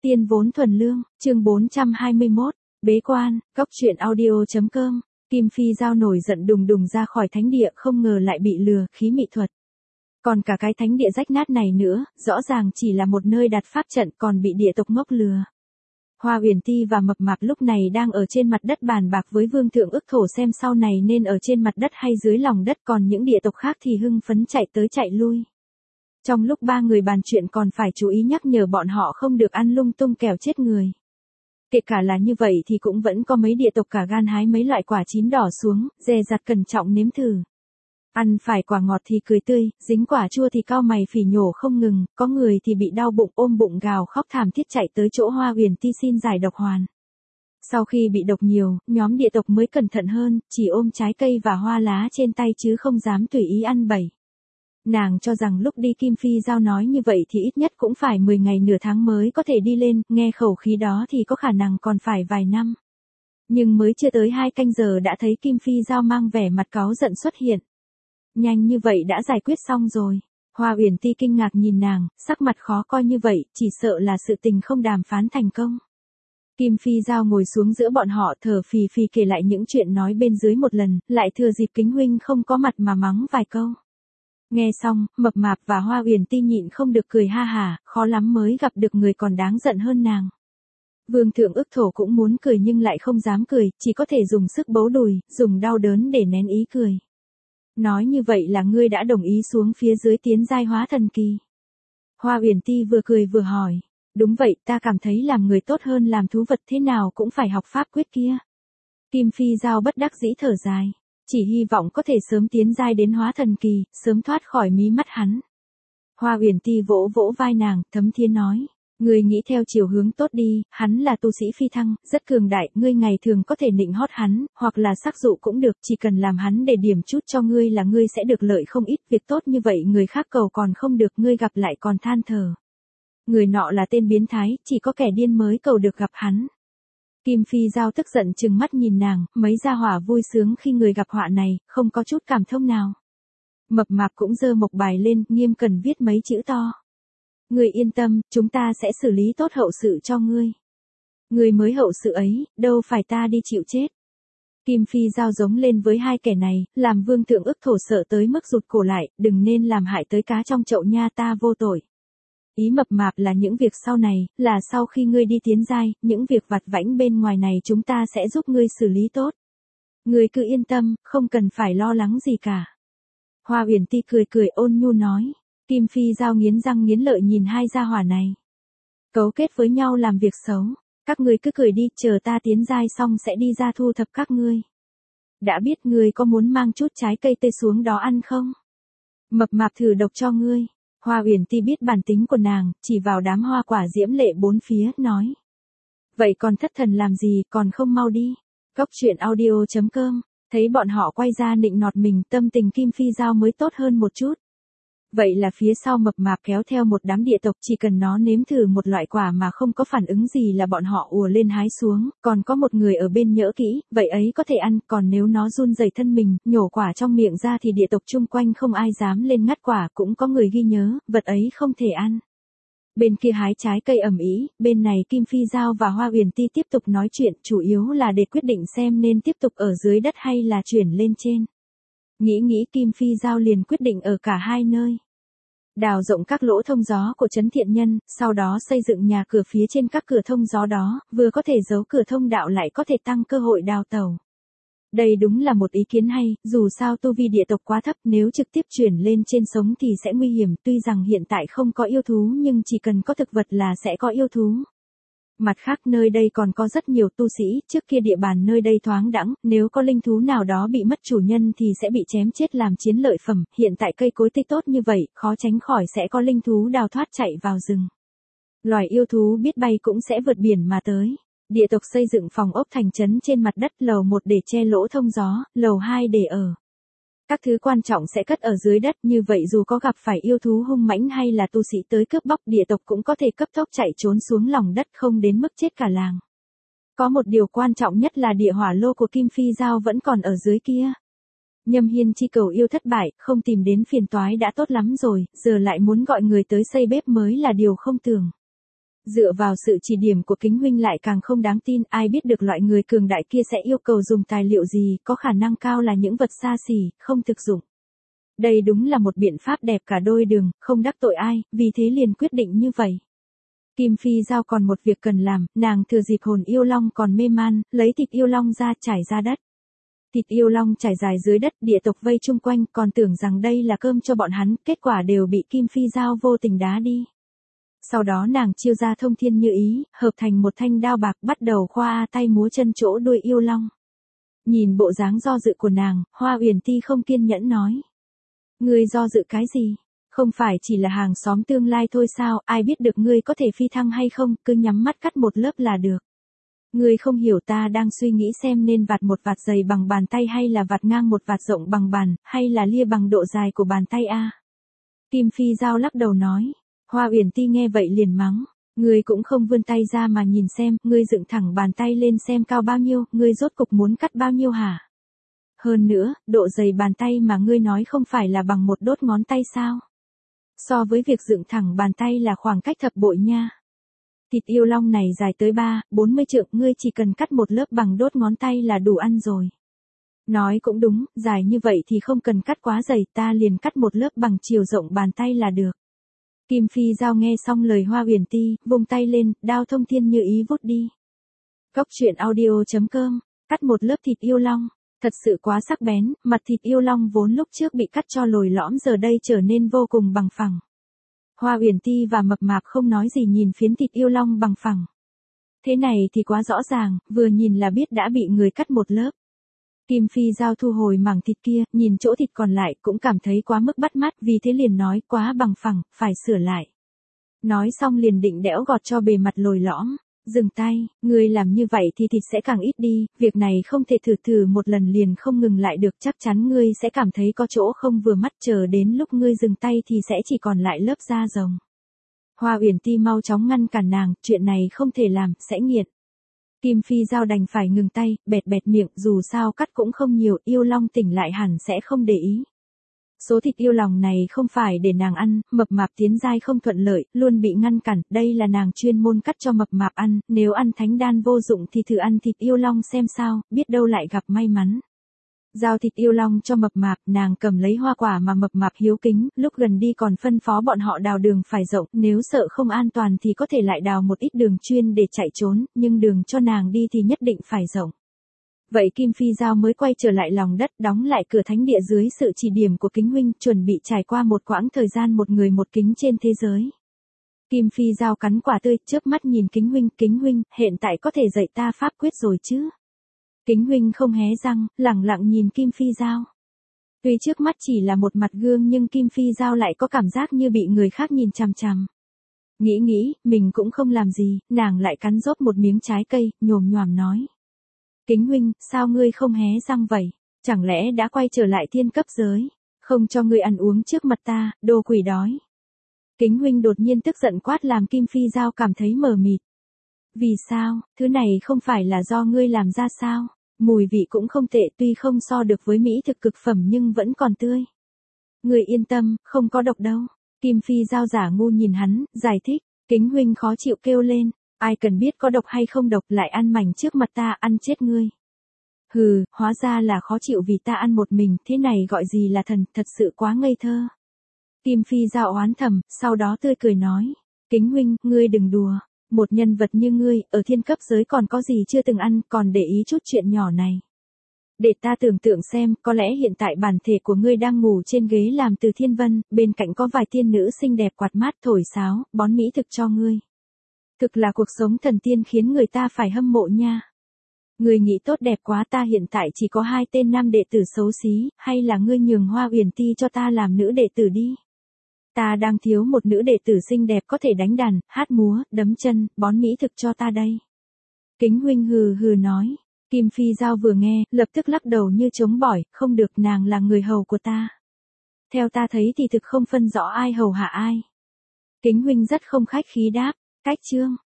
Tiên vốn thuần lương, chương 421, bế quan, góc truyện audio.com, Kim Phi Giao nổi giận đùng đùng ra khỏi thánh địa không ngờ lại bị lừa khí mị thuật. Còn cả cái thánh địa rách nát này nữa, rõ ràng chỉ là một nơi đặt pháp trận còn bị địa tộc ngốc lừa. Hoa Uyển Ti và Mập Mạp lúc này đang ở trên mặt đất bàn bạc với Vương Thượng Ức Thổ xem sau này nên ở trên mặt đất hay dưới lòng đất, còn những địa tộc khác thì hưng phấn chạy tới chạy lui. Trong lúc ba người bàn chuyện còn phải chú ý nhắc nhở bọn họ không được ăn lung tung kẻo chết người. Kể cả là như vậy thì cũng vẫn có mấy địa tộc cả gan hái mấy loại quả chín đỏ xuống, dè dặt cẩn trọng nếm thử. Ăn phải quả ngọt thì cười tươi, dính quả chua thì cau mày phỉ nhổ không ngừng, có người thì bị đau bụng ôm bụng gào khóc thảm thiết chạy tới chỗ Hoa Uyển Ti xin giải độc hoàn. Sau khi bị độc nhiều, nhóm địa tộc mới cẩn thận hơn, chỉ ôm trái cây và hoa lá trên tay chứ không dám tùy ý ăn bậy. Nàng cho rằng lúc đi Kim Phi Giao nói như vậy thì ít nhất cũng phải 10 ngày nửa tháng mới có thể đi lên, nghe khẩu khí đó thì có khả năng còn phải vài năm. Nhưng mới chưa tới 2 canh giờ đã thấy Kim Phi Giao mang vẻ mặt cáu giận xuất hiện. Nhanh như vậy đã giải quyết xong rồi. Hoa Uyển Ti kinh ngạc nhìn nàng, sắc mặt khó coi như vậy, chỉ sợ là sự tình không đàm phán thành công. Kim Phi Giao ngồi xuống giữa bọn họ thở phì phì kể lại những chuyện nói bên dưới một lần, lại thừa dịp Kính huynh không có mặt mà mắng vài câu. Nghe xong, Mập Mạp và Hoa Uyển Ti nhịn không được cười ha hả, khó lắm mới gặp được người còn đáng giận hơn nàng. Vương Thượng Ức Thổ cũng muốn cười nhưng lại không dám cười, chỉ có thể dùng sức bấu đùi, dùng đau đớn để nén ý cười. Nói như vậy là ngươi đã đồng ý xuống phía dưới tiến giai hóa thần kỳ. Hoa Uyển Ti vừa cười vừa hỏi. Đúng vậy, ta cảm thấy làm người tốt hơn làm thú vật thế nào cũng phải học pháp quyết kia. Kim Phi Giao bất đắc dĩ thở dài. Chỉ hy vọng có thể sớm tiến giai đến hóa thần kỳ, sớm thoát khỏi mí mắt hắn. Hoa Uyển Ti vỗ vỗ vai nàng, thấm thía nói. Ngươi nghĩ theo chiều hướng tốt đi, hắn là tu sĩ phi thăng, rất cường đại, ngươi ngày thường có thể nịnh hót hắn, hoặc là sắc dụ cũng được, chỉ cần làm hắn để điểm chút cho ngươi là ngươi sẽ được lợi không ít, việc tốt như vậy người khác cầu còn không được, ngươi gặp lại còn than thở. Người nọ là tên biến thái, chỉ có kẻ điên mới cầu được gặp hắn. Kim Phi Giao tức giận trừng mắt nhìn nàng, mấy gia hỏa vui sướng khi người gặp họa này, không có chút cảm thông nào. Mập Mạp cũng giơ mộc bài lên, nghiêm cẩn viết mấy chữ to. Ngươi yên tâm, chúng ta sẽ xử lý tốt hậu sự cho ngươi. Ngươi mới hậu sự ấy, đâu phải ta đi chịu chết. Kim Phi Giao giống lên với hai kẻ này, làm Vương Thượng Ức Thổ sợ tới mức rụt cổ lại, đừng nên làm hại tới cá trong chậu nha, ta vô tội. Ý Mập Mạp là những việc sau này, là sau khi ngươi đi tiến giai, những việc vặt vãnh bên ngoài này chúng ta sẽ giúp ngươi xử lý tốt. Ngươi cứ yên tâm, không cần phải lo lắng gì cả. Hoa Uyển Ti cười cười ôn nhu nói. Kim Phi Giao nghiến răng nghiến lợi nhìn hai gia hỏa này. Cấu kết với nhau làm việc xấu. Các ngươi cứ cười đi, chờ ta tiến giai xong sẽ đi ra thu thập các ngươi. Đã biết ngươi có muốn mang chút trái cây tê xuống đó ăn không? Mập Mạp thử độc cho ngươi. Hoa Uyển Ti biết bản tính của nàng, chỉ vào đám hoa quả diễm lệ bốn phía, nói. Vậy còn thất thần làm gì, còn không mau đi. Góc truyện audio.com, thấy bọn họ quay ra nịnh nọt mình, tâm tình Kim Phi Giao mới tốt hơn một chút. Vậy là phía sau Mập Mạp kéo theo một đám địa tộc, chỉ cần nó nếm thử một loại quả mà không có phản ứng gì là bọn họ ùa lên hái xuống, còn có một người ở bên nhỡ kỹ, vậy ấy có thể ăn, còn nếu nó run rẩy thân mình, nhổ quả trong miệng ra thì địa tộc chung quanh không ai dám lên ngắt quả, cũng có người ghi nhớ, vật ấy không thể ăn. Bên kia hái trái cây ầm ĩ, bên này Kim Phi Giao và Hoa Uyển Ti tiếp tục nói chuyện, chủ yếu là để quyết định xem nên tiếp tục ở dưới đất hay là chuyển lên trên. Nghĩ Kim Phi Giao liền quyết định ở cả hai nơi. Đào rộng các lỗ thông gió của Trấn Thiện Nhân, sau đó xây dựng nhà cửa phía trên các cửa thông gió đó, vừa có thể giấu cửa thông đạo lại có thể tăng cơ hội đào tẩu. Đây đúng là một ý kiến hay, dù sao tu vi địa tộc quá thấp, nếu trực tiếp chuyển lên trên sống thì sẽ nguy hiểm, tuy rằng hiện tại không có yêu thú nhưng chỉ cần có thực vật là sẽ có yêu thú. Mặt khác nơi đây còn có rất nhiều tu sĩ, trước kia địa bàn nơi đây thoáng đãng, nếu có linh thú nào đó bị mất chủ nhân thì sẽ bị chém chết làm chiến lợi phẩm, hiện tại cây cối tươi tốt như vậy, khó tránh khỏi sẽ có linh thú đào thoát chạy vào rừng. Loài yêu thú biết bay cũng sẽ vượt biển mà tới. Địa tộc xây dựng phòng ốc thành trấn trên mặt đất, lầu 1 để che lỗ thông gió, lầu 2 để ở. Các thứ quan trọng sẽ cất ở dưới đất, như vậy dù có gặp phải yêu thú hung mãnh hay là tu sĩ tới cướp bóc, địa tộc cũng có thể cấp tốc chạy trốn xuống lòng đất không đến mức chết cả làng. Có một điều quan trọng nhất là địa hỏa lô của Kim Phi Giao vẫn còn ở dưới kia. Nhâm Hiên chi cầu yêu thất bại, không tìm đến phiền toái đã tốt lắm rồi, giờ lại muốn gọi người tới xây bếp mới là điều không tưởng. Dựa vào sự chỉ điểm của Kính huynh lại càng không đáng tin, ai biết được loại người cường đại kia sẽ yêu cầu dùng tài liệu gì, có khả năng cao là những vật xa xỉ, không thực dụng. Đây đúng là một biện pháp đẹp cả đôi đường, không đắc tội ai, vì thế liền quyết định như vậy. Kim Phi Giao còn một việc cần làm, nàng thừa dịp hồn yêu long còn mê man, lấy thịt yêu long ra trải ra đất. Thịt yêu long trải dài dưới đất, địa tộc vây chung quanh, còn tưởng rằng đây là cơm cho bọn hắn, kết quả đều bị Kim Phi Giao vô tình đá đi. Sau đó nàng chiêu ra thông thiên như ý, hợp thành một thanh đao bạc, bắt đầu khoa tay múa chân chỗ đuôi yêu long. Nhìn bộ dáng do dự của nàng, Hoa Uyển Ti không kiên nhẫn nói. Ngươi do dự cái gì? Không phải chỉ là hàng xóm tương lai thôi sao, ai biết được ngươi có thể phi thăng hay không, cứ nhắm mắt cắt một lớp là được. Ngươi không hiểu, ta đang suy nghĩ xem nên vạt một vạt dày bằng bàn tay hay là vạt ngang một vạt rộng bằng bàn, hay là lia bằng độ dài của bàn tay a. Kim Phi Giao lắc đầu nói. Hoa Uyển Ti nghe vậy liền mắng. Ngươi cũng không vươn tay ra mà nhìn xem, ngươi dựng thẳng bàn tay lên xem cao bao nhiêu, ngươi rốt cục muốn cắt bao nhiêu hả? Hơn nữa, độ dày bàn tay mà ngươi nói không phải là bằng một đốt ngón tay sao? So với việc dựng thẳng bàn tay là khoảng cách thập bội nha. Thịt yêu long này dài tới 40 trượng, ngươi chỉ cần cắt một lớp bằng đốt ngón tay là đủ ăn rồi. Nói cũng đúng, dài như vậy thì không cần cắt quá dày, ta liền cắt một lớp bằng chiều rộng bàn tay là được. Kim Phi Giao nghe xong lời Hoa Uyển Ti, vung tay lên, đao thông thiên như ý vút đi. Cốc truyện audio.com, cắt một lớp thịt yêu long, thật sự quá sắc bén, mặt thịt yêu long vốn lúc trước bị cắt cho lồi lõm giờ đây trở nên vô cùng bằng phẳng. Hoa Uyển Ti và Mập Mạp không nói gì nhìn phiến thịt yêu long bằng phẳng. Thế này thì quá rõ ràng, vừa nhìn là biết đã bị người cắt một lớp. Kim Phi Giao thu hồi mảng thịt kia, nhìn chỗ thịt còn lại cũng cảm thấy quá mức bắt mắt, vì thế liền nói quá bằng phẳng, phải sửa lại. Nói xong liền định đẽo gọt cho bề mặt lồi lõm. Dừng tay, ngươi làm như vậy thì thịt sẽ càng ít đi, việc này không thể thử một lần liền không ngừng lại được, chắc chắn ngươi sẽ cảm thấy có chỗ không vừa mắt, chờ đến lúc ngươi dừng tay thì sẽ chỉ còn lại lớp da rồng. Hoa Uyển Ti mau chóng ngăn cản nàng, chuyện này không thể làm, sẽ nghiện. Kim Phi Giao đành phải ngừng tay, bẹt bẹt miệng, dù sao cắt cũng không nhiều, yêu long tỉnh lại hẳn sẽ không để ý. Số thịt yêu lòng này không phải để nàng ăn, Mập Mạp tiến giai không thuận lợi, luôn bị ngăn cản, đây là nàng chuyên môn cắt cho Mập Mạp ăn, nếu ăn thánh đan vô dụng thì thử ăn thịt yêu long xem sao, biết đâu lại gặp may mắn. Giao thịt yêu long cho Mập Mạp, nàng cầm lấy hoa quả mà Mập Mạp hiếu kính, lúc gần đi còn phân phó bọn họ đào đường phải rộng, nếu sợ không an toàn thì có thể lại đào một ít đường chuyên để chạy trốn, nhưng đường cho nàng đi thì nhất định phải rộng. Vậy Kim Phi Giao mới quay trở lại lòng đất, đóng lại cửa thánh địa dưới sự chỉ điểm của Kính huynh, chuẩn bị trải qua một quãng thời gian một người một kính trên thế giới. Kim Phi Giao cắn quả tươi, chớp mắt nhìn Kính huynh, hiện tại có thể dạy ta pháp quyết rồi chứ? Kính huynh không hé răng, lẳng lặng nhìn Kim Phi Giao. Tuy trước mắt chỉ là một mặt gương nhưng Kim Phi Giao lại có cảm giác như bị người khác nhìn chằm chằm. Nghĩ, mình cũng không làm gì, nàng lại cắn rốt một miếng trái cây, nhồm nhoàm nói. Kính huynh, sao ngươi không hé răng vậy? Chẳng lẽ đã quay trở lại thiên cấp giới? Không cho ngươi ăn uống trước mặt ta, đồ quỷ đói. Kính huynh đột nhiên tức giận quát làm Kim Phi Giao cảm thấy mờ mịt. Vì sao, thứ này không phải là do ngươi làm ra sao? Mùi vị cũng không tệ, tuy không so được với mỹ thực cực phẩm nhưng vẫn còn tươi. Ngươi yên tâm, không có độc đâu. Kim Phi Giao giả ngu nhìn hắn, giải thích. Kính huynh khó chịu kêu lên. Ai cần biết có độc hay không độc, lại ăn mảnh trước mặt ta, ăn chết ngươi. Hừ, hóa ra là khó chịu vì ta ăn một mình, thế này gọi gì là thần, thật sự quá ngây thơ. Kim Phi Giao oán thầm, sau đó tươi cười nói. Kính huynh, ngươi đừng đùa, một nhân vật như ngươi, ở thiên cấp giới còn có gì chưa từng ăn, còn để ý chút chuyện nhỏ này. Để ta tưởng tượng xem, có lẽ hiện tại bản thể của ngươi đang ngủ trên ghế làm từ thiên vân, bên cạnh có vài tiên nữ xinh đẹp quạt mát thổi sáo, bón mỹ thực cho ngươi. Thực là cuộc sống thần tiên khiến người ta phải hâm mộ nha. Ngươi nghĩ tốt đẹp quá, ta hiện tại chỉ có 2 tên nam đệ tử xấu xí, hay là ngươi nhường Hoa Uyển Ti cho ta làm nữ đệ tử đi. Ta đang thiếu một nữ đệ tử xinh đẹp có thể đánh đàn, hát múa, đấm chân, bón mỹ thực cho ta đây. Kính huynh hừ hừ nói. Kim Phi Giao vừa nghe, lập tức lắc đầu như chống bỏi, không được, nàng là người hầu của ta. Theo ta thấy thì thực không phân rõ ai hầu hạ ai. Kính huynh rất không khách khí đáp, cách chương.